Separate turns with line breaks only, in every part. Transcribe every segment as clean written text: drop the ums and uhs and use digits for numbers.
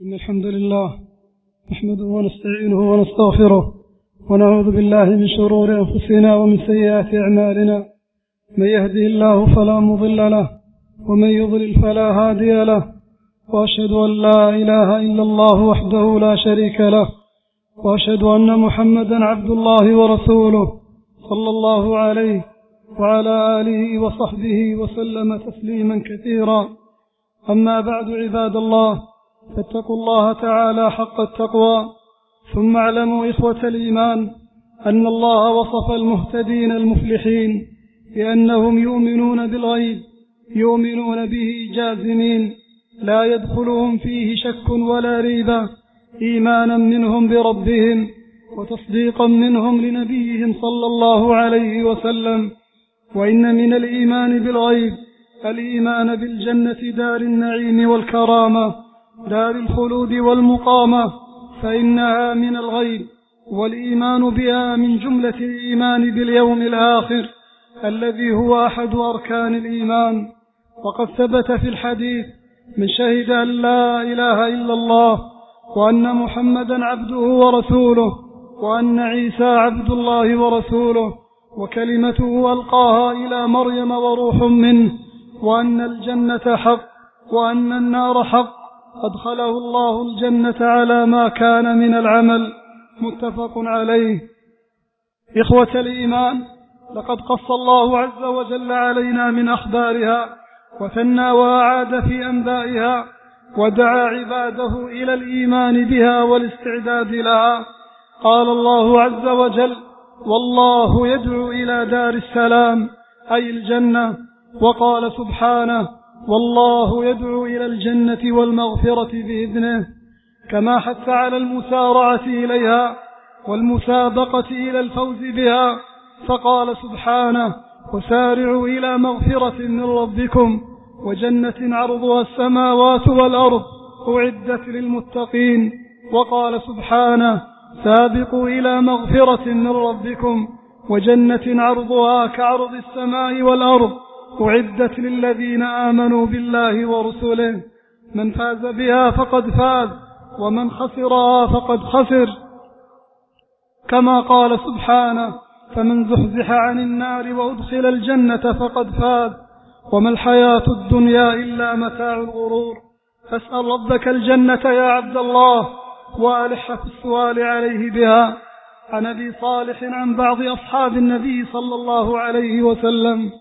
إن الحمد لله نحمده ونستعينه ونستغفره ونعوذ بالله من شرور أنفسنا ومن سيئات أعمالنا. من يهده الله فلا مضل له ومن يضلل فلا هادي له، وأشهد أن لا إله إلا الله وحده لا شريك له، وأشهد أن محمدا عبد الله ورسوله صلى الله عليه وعلى آله وصحبه وسلم تسليما كثيرا. أما بعد، عباد الله، فاتقوا الله تعالى حق التقوى. ثم اعلموا إخوة الإيمان أن الله وصف المهتدين المفلحين بأنهم يؤمنون بالغيب، يؤمنون به جازمين، لا يدخلهم فيه شك ولا ريبة، إيمانا منهم بربهم وتصديقا منهم لنبيهم صلى الله عليه وسلم. وإن من الإيمان بالغيب الإيمان بالجنة دار النعيم والكرامة، دار الخلود والمقامة، فإنها من الغيب، والإيمان بها من جملة الإيمان باليوم الآخر الذي هو أحد أركان الإيمان. وقد ثبت في الحديث: من شهد أن لا إله إلا الله وأن محمدا عبده ورسوله وأن عيسى عبد الله ورسوله وكلمته ألقاها إلى مريم وروح منه، وأن الجنة حق وأن النار حق، أدخله الله الجنة على ما كان من العمل. متفق عليه. إخوة الإيمان، لقد قص الله عز وجل علينا من أخبارها وثنى وأعاد في أنبائها، ودعا عباده إلى الإيمان بها والاستعداد لها. قال الله عز وجل: والله يدعو إلى دار السلام، أي الجنة. وقال سبحانه: والله يدعو إلى الجنة والمغفرة بإذنه، كما حث على المسارعة إليها والمسابقة إلى الفوز بها، فقال سبحانه: وسارعوا إلى مغفرة من ربكم وجنة عرضها السماوات والأرض أعدت للمتقين. وقال سبحانه: سابقوا إلى مغفرة من ربكم وجنة عرضها كعرض السماء والأرض أعدت للذين آمنوا بالله ورسله. من فاز بها فقد فاز، ومن خسرها فقد خسر. كما قال سبحانه: فمن زحزح عن النار وأدخل الجنة فقد فاز، وما الحياة الدنيا إلا متاع الغرور. فاسأل ربك الجنة يا عبد الله، وألح في السؤال عليه بها. عن أبي صالح عن بعض أصحاب النبي صلى الله عليه وسلم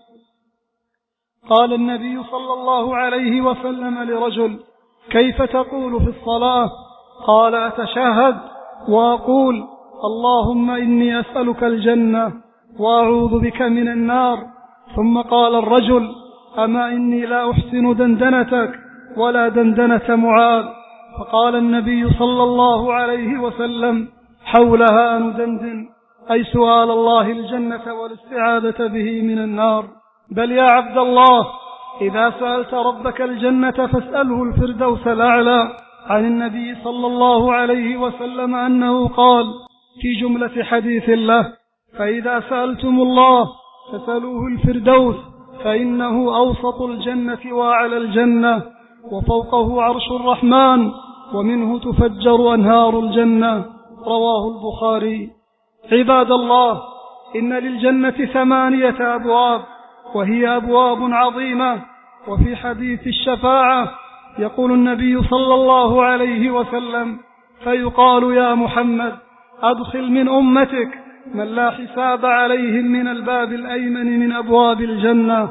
قال النبي صلى الله عليه وسلم لرجل: كيف تقول في الصلاة؟ قال: أتشهد وأقول: اللهم إني أسألك الجنة وأعوذ بك من النار. ثم قال الرجل: أما إني لا أحسن دندنتك ولا دندنة معاذ. فقال النبي صلى الله عليه وسلم: حولها ندندن، أي سؤال الله الجنة والاستعاذة به من النار. بل يا عبد الله، إذا سألت ربك الجنة فاسأله الفردوس الأعلى. عن النبي صلى الله عليه وسلم أنه قال في جملة حديث له: فإذا سألتم الله فسألوه الفردوس، فإنه أوسط الجنة وأعلى الجنة، وفوقه عرش الرحمن، ومنه تفجر أنهار الجنة. رواه البخاري. عباد الله، إن للجنة 8 أبواب، وهي أبواب عظيمة. وفي حديث الشفاعة يقول النبي صلى الله عليه وسلم: فيقال: يا محمد، أدخل من أمتك من لا حساب عليهم من الباب الأيمن من أبواب الجنة،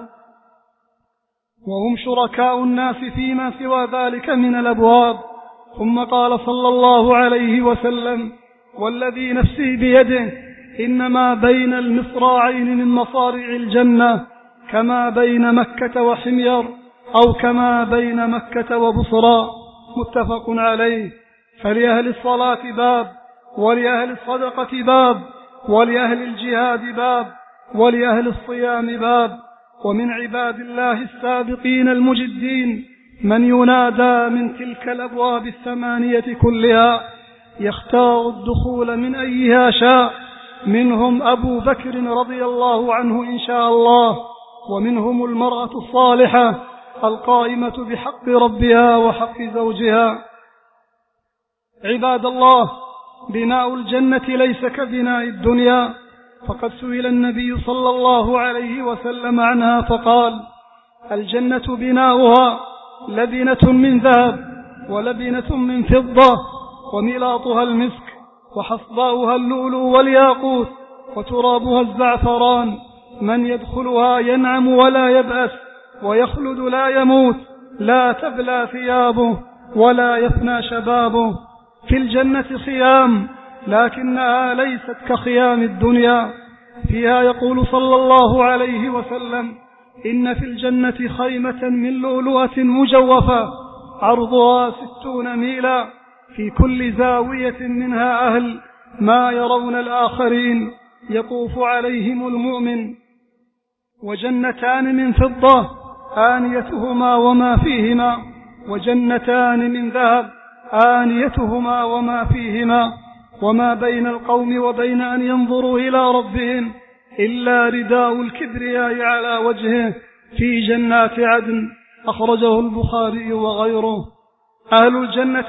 وهم شركاء الناس فيما سوى ذلك من الأبواب. ثم قال صلى الله عليه وسلم: والذي نفسي بيده إنما بين المصراعين من مصارع الجنة كما بين مكة وحمير، أو كما بين مكة وبصرى. متفق عليه. فلأهل الصلاة باب، ولأهل الصدقة باب، ولأهل الجهاد باب، ولأهل الصيام باب. ومن عباد الله السابقين المجدين من ينادى من تلك الأبواب 8 كلها، يختار الدخول من أيها شاء. منهم أبو بكر رضي الله عنه إن شاء الله، ومنهم المرأة الصالحة القائمة بحق ربها وحق زوجها. عباد الله، بناء الجنة ليس كبناء الدنيا، فقد سئل النبي صلى الله عليه وسلم عنها فقال: الجنة بناؤها لبنة من ذهب ولبنة من فضة، وملاطها المسك، وحصباؤها اللؤلؤ والياقوت، وترابها الزعفران. من يدخلها ينعم ولا يبأس، ويخلد لا يموت، لا تبلى ثيابه ولا يفنى شبابه. في الجنة خيام، لكنها ليست كخيام الدنيا. فيها يقول صلى الله عليه وسلم: إن في الجنة خيمة من لؤلؤة مجوفة عرضها 60 ميلا، في كل زاوية منها أهل ما يرون الآخرين، يطوف عليهم المؤمن. وجنتان من فضة آنيتهما وما فيهما، وجنتان من ذهب آنيتهما وما فيهما، وما بين القوم وبين أن ينظروا إلى ربهم إلا رداء الكبرياء على وجهه في جنات عدن. أخرجه البخاري وغيره. أهل الجنة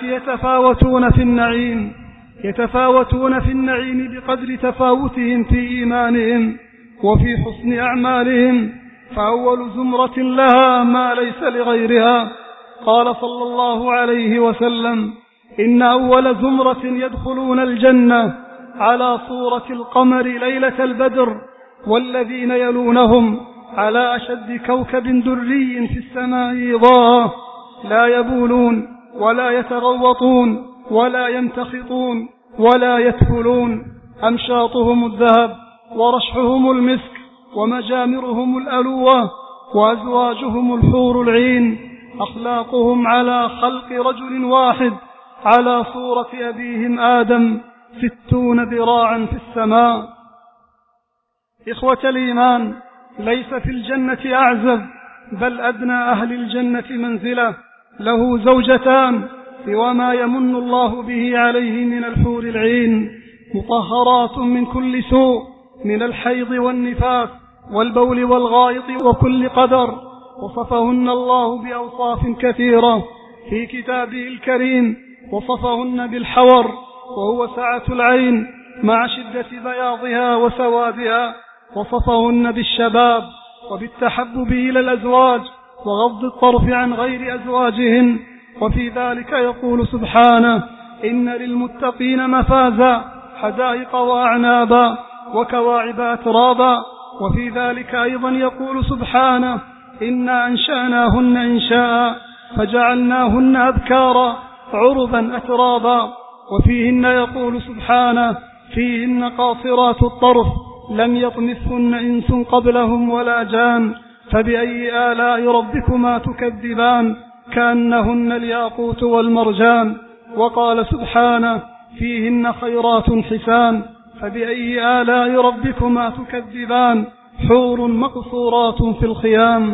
يتفاوتون في النعيم بقدر تفاوتهم في إيمانهم وفي حسن أعمالهم، فأول زمرة لها ما ليس لغيرها. قال صلى الله عليه وسلم: إن أول زمرة يدخلون الجنة على صورة القمر ليلة البدر، والذين يلونهم على أشد كوكب دري في السماء إضاءة، لا يبولون ولا يتغوطون ولا يمتخطون ولا يتفلون، أمشاطهم الذهب ورشحهم المسك ومجامرهم الألوة وأزواجهم الحور العين، أخلاقهم على خلق رجل واحد على صورة أبيهم آدم 60 ذراعا في السماء. إخوة الإيمان، ليس في الجنة أعزب بل أدنى أهل الجنة منزلة له زوجتان سوى ما يمن الله به عليه من الحور العين، مطهرات من كل سوء، من الحيض والنفاس والبول والغائط وكل قدر. وصفهن الله بأوصاف كثيرة في كتابه الكريم، وصفهن بالحور، وهو سعة العين مع شدة بياضها وسوادها، وصفهن بالشباب وبالتحبب إلى الأزواج وغض الطرف عن غير أزواجهن. وفي ذلك يقول سبحانه: إن للمتقين مفازا، حدائق وأعنابا وكواعب أترابا. وفي ذلك أيضا يقول سبحانه: إنا أنشأناهن إنشاء فجعلناهن أبكارا عربا أترابا. وفيهن يقول سبحانه: فيهن قاصرات الطرف لم يطمثهن إنس قبلهم ولا جان، فبأي آلاء ربكما تكذبان، كأنهن الياقوت والمرجان. وقال سبحانه: فيهن خيرات حسان، فبأي آلاء ربكما تكذبان، حور مقصورات في الخيام.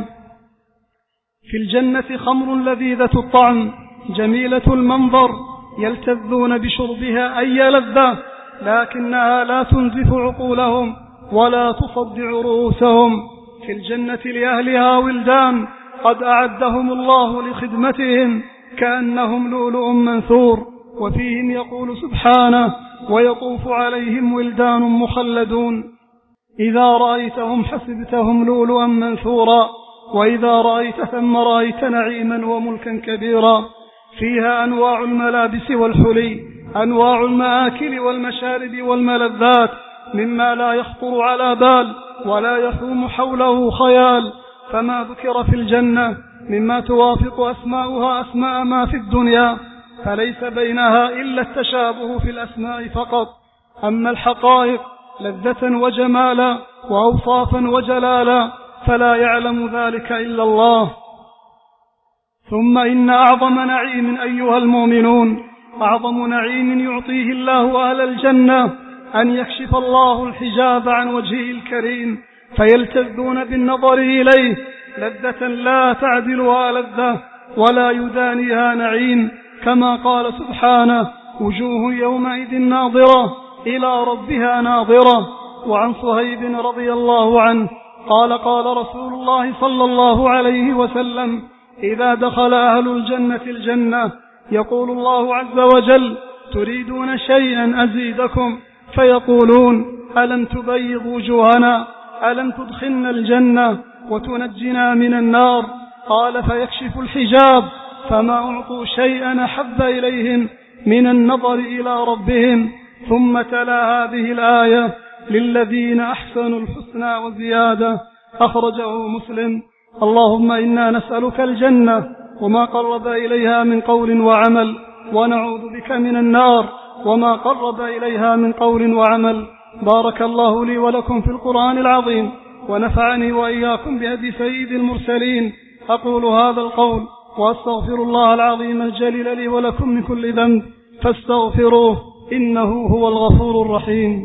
في الجنة خمر لذيذة الطعم جميلة المنظر، يلتذون بشربها أي لذة، لكنها لا تنزف عقولهم ولا تصدع رؤوسهم. في الجنة لأهلها ولدان قد أعدهم الله لخدمتهم كأنهم لؤلؤ منثور. وفيهم يقول سبحانه: ويطوف عليهم ولدان مخلدون إذا رأيتهم حسبتهم لؤلؤا منثورا، وإذا رأيت ثم رأيت نعيما وملكا كبيرا. فيها أنواع الملابس والحلي، أنواع المآكل والمشارب والملذات، مما لا يخطر على بال ولا يحوم حوله خيال. فما ذكر في الجنة مما توافق أسماؤها أسماء ما في الدنيا، فليس بينها إلا التشابه في الأسماء فقط. أما الحقائق لذة وجمالا وأوصافا وجلالا فلا يعلم ذلك إلا الله. ثم إن أعظم نعيم أيها المؤمنون، أعظم نعيم يعطيه الله أهل الجنة أن يكشف الله الحجاب عن وجهه الكريم فيلتذون بالنظر إليه لذة لا تعدلها لذة ولا يدانيها نعيم، كما قال سبحانه: وجوه يومئذ ناظرة إلى ربها ناظرة. وعن صهيب رضي الله عنه قال: قال رسول الله صلى الله عليه وسلم: إذا دخل أهل الجنة الجنة يقول الله عز وجل: تريدون شيئا أزيدكم، فيقولون ألم تبيض وجوهنا، ألم تدخلنا الجنة وتنجنا من النار؟ قال فيكشف الحجاب، فما أعطوا شيئا أحب إليهم من النظر إلى ربهم. ثم تلا هذه الآية: للذين أحسنوا الحسنى وزيادة، أخرجه مسلم. اللهم إنا نسألك الجنة وما قرب إليها من قول وعمل، ونعوذ بك من النار وما قرب إليها من قول وعمل. بارك الله لي ولكم في القرآن العظيم، ونفعني وإياكم بهدي سيد المرسلين. أقول هذا القول وأستغفر الله العظيم الجليل لي ولكم من كل ذنب، فاستغفروه إنه هو الغفور الرحيم.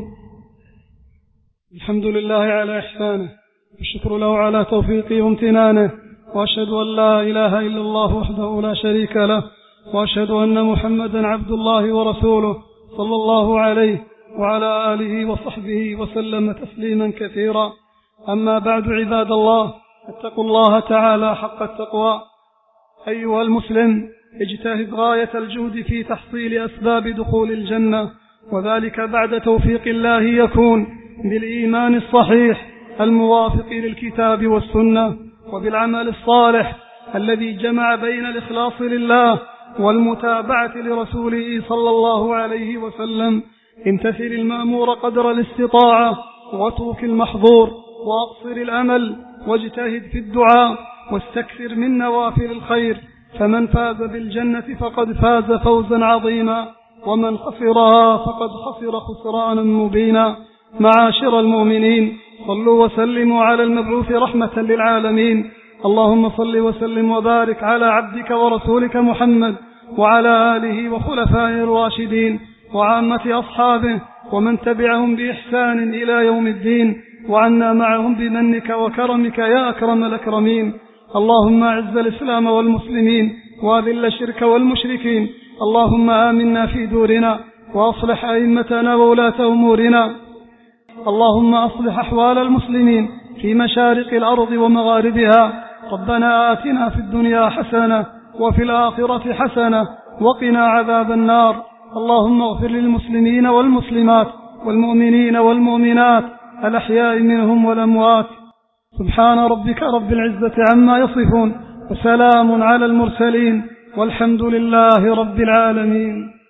الحمد لله على إحسانه، والشكر له على توفيقه وامتنانه، وأشهد أن لا إله إلا الله وحده لا شريك له، وأشهد أن محمدا عبد الله ورسوله صلى الله عليه وعلى آله وصحبه وسلم تسليما كثيرا. أما بعد، عباد الله، اتقوا الله تعالى حق التقوى. أيها المسلم، اجتهد غاية الجهد في تحصيل أسباب دخول الجنة، وذلك بعد توفيق الله يكون بالإيمان الصحيح الموافق للكتاب والسنة، وبالعمل الصالح الذي جمع بين الإخلاص لله والمتابعة لرسوله صلى الله عليه وسلم. امتثل المأمور قدر الاستطاعة، واترك المحظور، وأقصر الأمل، واجتهد في الدعاء، واستكثر من نوافل الخير. فمن فاز بالجنة فقد فاز فوزا عظيما، ومن خسرها فقد خسر خسرانا مبينا. معاشر المؤمنين، صلوا وسلموا على المبعوث رحمة للعالمين. اللهم صل وسلم وبارك على عبدك ورسولك محمد، وعلى آله وخلفائه الراشدين، وعامة أصحابه، ومن تبعهم بإحسان إلى يوم الدين، وعنا معهم بمنك وكرمك يا أكرم الأكرمين. اللهم أعز الإسلام والمسلمين، وأذل الشرك والمشركين. اللهم آمنا في دورنا، وأصلح أئمتنا وولاة أمورنا. اللهم أصلح أحوال المسلمين في مشارق الأرض ومغاربها. ربنا آتنا في الدنيا حسنة وفي الآخرة حسنة وقنا عذاب النار. اللهم اغفر للمسلمين والمسلمات والمؤمنين والمؤمنات الأحياء منهم والأموات. سبحان ربك رب العزة عما يصفون، وسلام على المرسلين، والحمد لله رب العالمين.